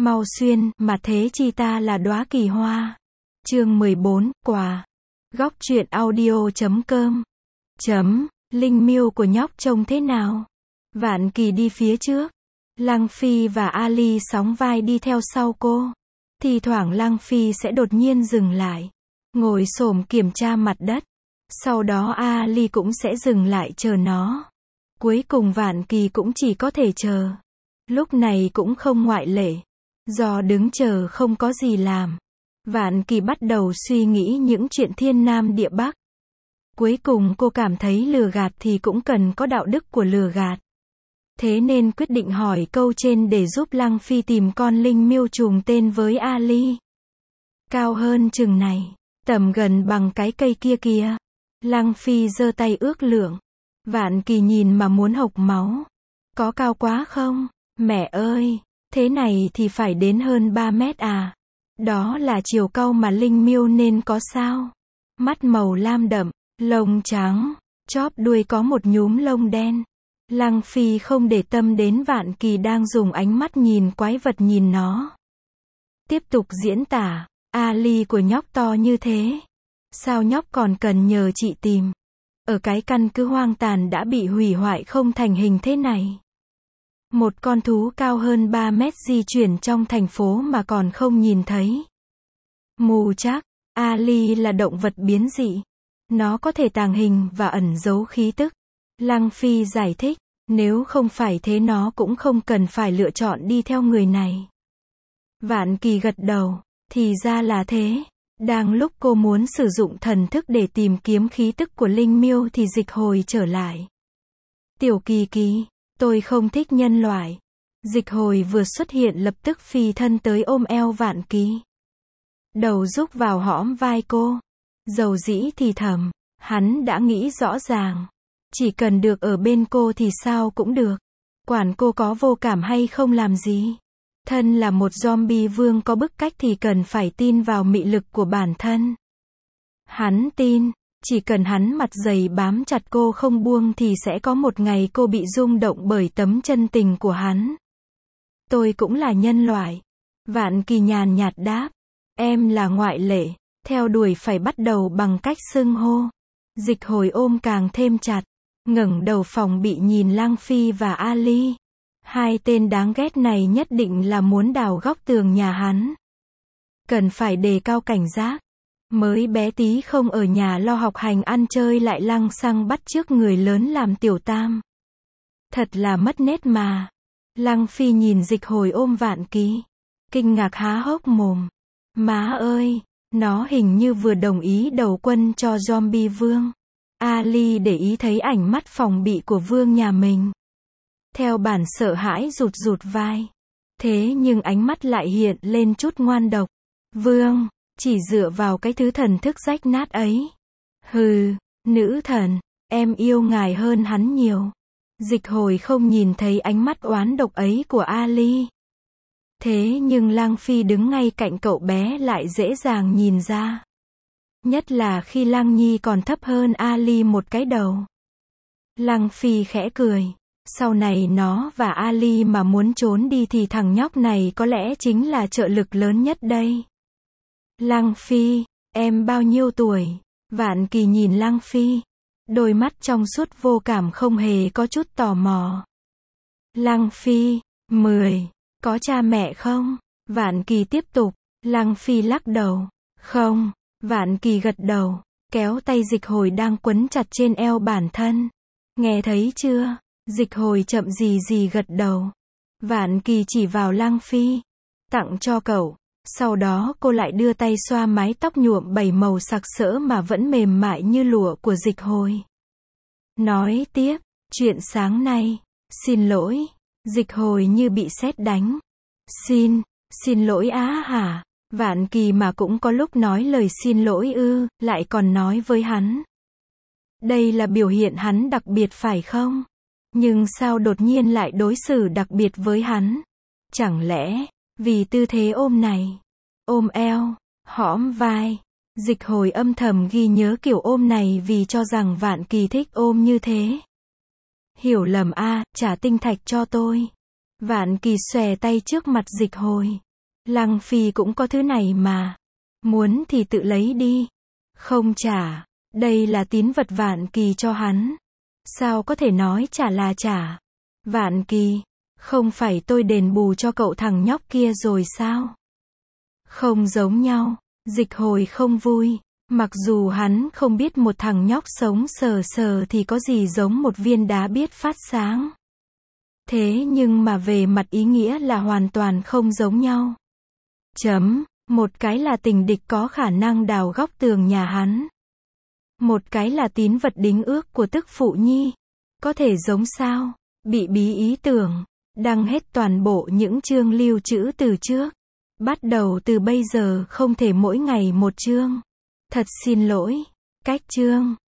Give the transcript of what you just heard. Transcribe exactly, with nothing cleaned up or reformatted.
Mau xuyên, mà thế chi ta là đóa kỳ hoa. Chương mười bốn, quà. Góc truyện audio chấm com. Chấm, Linh miêu của nhóc trông thế nào? Vạn Kỳ đi phía trước. Lăng Phi và Ali sóng vai đi theo sau cô. Thì thoảng Lăng Phi sẽ đột nhiên dừng lại, ngồi xổm kiểm tra mặt đất. Sau đó Ali cũng sẽ dừng lại chờ nó. Cuối cùng Vạn Kỳ cũng chỉ có thể chờ. Lúc này cũng không ngoại lệ. Do đứng chờ không có gì làm, Vạn Kỳ bắt đầu suy nghĩ những chuyện thiên nam địa bắc. Cuối cùng cô cảm thấy lừa gạt thì cũng cần có đạo đức của lừa gạt. Thế nên quyết định hỏi câu trên để giúp Lăng Phi tìm con linh miêu trùng tên với Ali. Cao hơn chừng này, tầm gần bằng cái cây kia kìa. Lăng Phi giơ tay ước lượng. Vạn Kỳ nhìn mà muốn hộc máu. Có cao quá không? Mẹ ơi, thế này thì phải đến hơn ba mét à? Đó là chiều cao mà linh miêu nên có sao? Mắt màu lam đậm, lông trắng, chóp đuôi có một nhúm lông đen. Lăng Phi không để tâm đến Vạn Kỳ đang dùng ánh mắt nhìn quái vật nhìn nó. Tiếp tục diễn tả, Ali của nhóc to như thế. Sao nhóc còn cần nhờ chị tìm? Ở cái căn cứ hoang tàn đã bị hủy hoại không thành hình thế này. Một con thú cao hơn ba mét di chuyển trong thành phố mà còn không nhìn thấy. Mù chắc, Ali là động vật biến dị. Nó có thể tàng hình và ẩn giấu khí tức. Lăng Phi giải thích, nếu không phải thế nó cũng không cần phải lựa chọn đi theo người này. Vạn Kỳ gật đầu, thì ra là thế. Đang lúc cô muốn sử dụng thần thức để tìm kiếm khí tức của linh miêu thì Dịch Hồi trở lại. Tiểu Kỳ Kỳ, tôi không thích nhân loại. Dịch Hồi vừa xuất hiện lập tức phi thân tới ôm eo Vạn Kỳ. Đầu rúc vào hõm vai cô. Dầu dĩ thì thầm, hắn đã nghĩ rõ ràng. Chỉ cần được ở bên cô thì sao cũng được. Quản cô có vô cảm hay không làm gì. Thân là một zombie vương có bức cách thì cần phải tin vào mị lực của bản thân. Hắn tin, chỉ cần hắn mặt dày bám chặt cô không buông thì sẽ có một ngày cô bị rung động bởi tấm chân tình của hắn. Tôi cũng là nhân loại. Vạn Kỳ nhàn nhạt đáp. Em là ngoại lệ. Theo đuổi phải bắt đầu bằng cách xưng hô. Dịch Hồi ôm càng thêm chặt. Ngẩng đầu phòng bị nhìn Lăng Phi và Ali. Hai tên đáng ghét này nhất định là muốn đào góc tường nhà hắn. Cần phải đề cao cảnh giác. Mới bé tí không ở nhà lo học hành ăn chơi lại lăng xăng bắt chước người lớn làm tiểu tam. Thật là mất nét mà. Lăng Phi nhìn Dịch Hồi ôm Vạn Kỳ. Kinh ngạc há hốc mồm. Má ơi, nó hình như vừa đồng ý đầu quân cho zombie vương. Ali để ý thấy ảnh mắt phòng bị của vương nhà mình. Theo bản sợ hãi rụt rụt vai. Thế nhưng ánh mắt lại hiện lên chút ngoan độc. Vương, chỉ dựa vào cái thứ thần thức rách nát ấy. Hừ, nữ thần, em yêu ngài hơn hắn nhiều. Dịch Hồi không nhìn thấy ánh mắt oán độc ấy của Ali. Thế nhưng Lăng Phi đứng ngay cạnh cậu bé lại dễ dàng nhìn ra. Nhất là khi Lăng Nhi còn thấp hơn Ali một cái đầu. Lăng Phi khẽ cười. Sau này nó và Ali mà muốn trốn đi thì thằng nhóc này có lẽ chính là trợ lực lớn nhất đây. Lăng Phi, em bao nhiêu tuổi? Vạn Kỳ nhìn Lăng Phi. Đôi mắt trong suốt vô cảm không hề có chút tò mò. Lăng Phi, mười. Có cha mẹ không? Vạn Kỳ tiếp tục. Lăng Phi lắc đầu. Không. Vạn Kỳ gật đầu. Kéo tay Dịch Hồi đang quấn chặt trên eo bản thân. Nghe thấy chưa? Dịch Hồi chậm gì gì gật đầu. Vạn Kỳ chỉ vào Lăng Phi. Tặng cho cậu. Sau đó cô lại đưa tay xoa mái tóc nhuộm bảy màu sặc sỡ mà vẫn mềm mại như lụa của Dịch Hồi. Nói tiếp. Chuyện sáng nay. Xin lỗi. Dịch Hồi như bị sét đánh. Xin. Xin lỗi á hả? Vạn Kỳ mà cũng có lúc nói lời xin lỗi ư, lại còn nói với hắn. Đây là biểu hiện hắn đặc biệt phải không? Nhưng sao đột nhiên lại đối xử đặc biệt với hắn? Chẳng lẽ, vì tư thế ôm này, ôm eo, hõm vai. Dịch Hồi âm thầm ghi nhớ kiểu ôm này vì cho rằng Vạn Kỳ thích ôm như thế. Hiểu lầm a, trả tinh thạch cho tôi. Vạn Kỳ xòe tay trước mặt Dịch Hồi. Lăng Phi cũng có thứ này mà. Muốn thì tự lấy đi. Không trả. Đây là tín vật Vạn Kỳ cho hắn. Sao có thể nói trả là trả? Vạn Kỳ, không phải tôi đền bù cho cậu thằng nhóc kia rồi sao? Không giống nhau. Dịch Hồi không vui. Mặc dù hắn không biết một thằng nhóc sống sờ sờ thì có gì giống một viên đá biết phát sáng. Thế nhưng mà về mặt ý nghĩa là hoàn toàn không giống nhau. Chấm, một cái là tình địch có khả năng đào góc tường nhà hắn. Một cái là tín vật đính ước của tức phụ nhi. Có thể giống sao? Bị bí ý tưởng. Đăng hết toàn bộ những chương lưu trữ từ trước. Bắt đầu từ bây giờ không thể mỗi ngày một chương. Thật xin lỗi. Cách chương.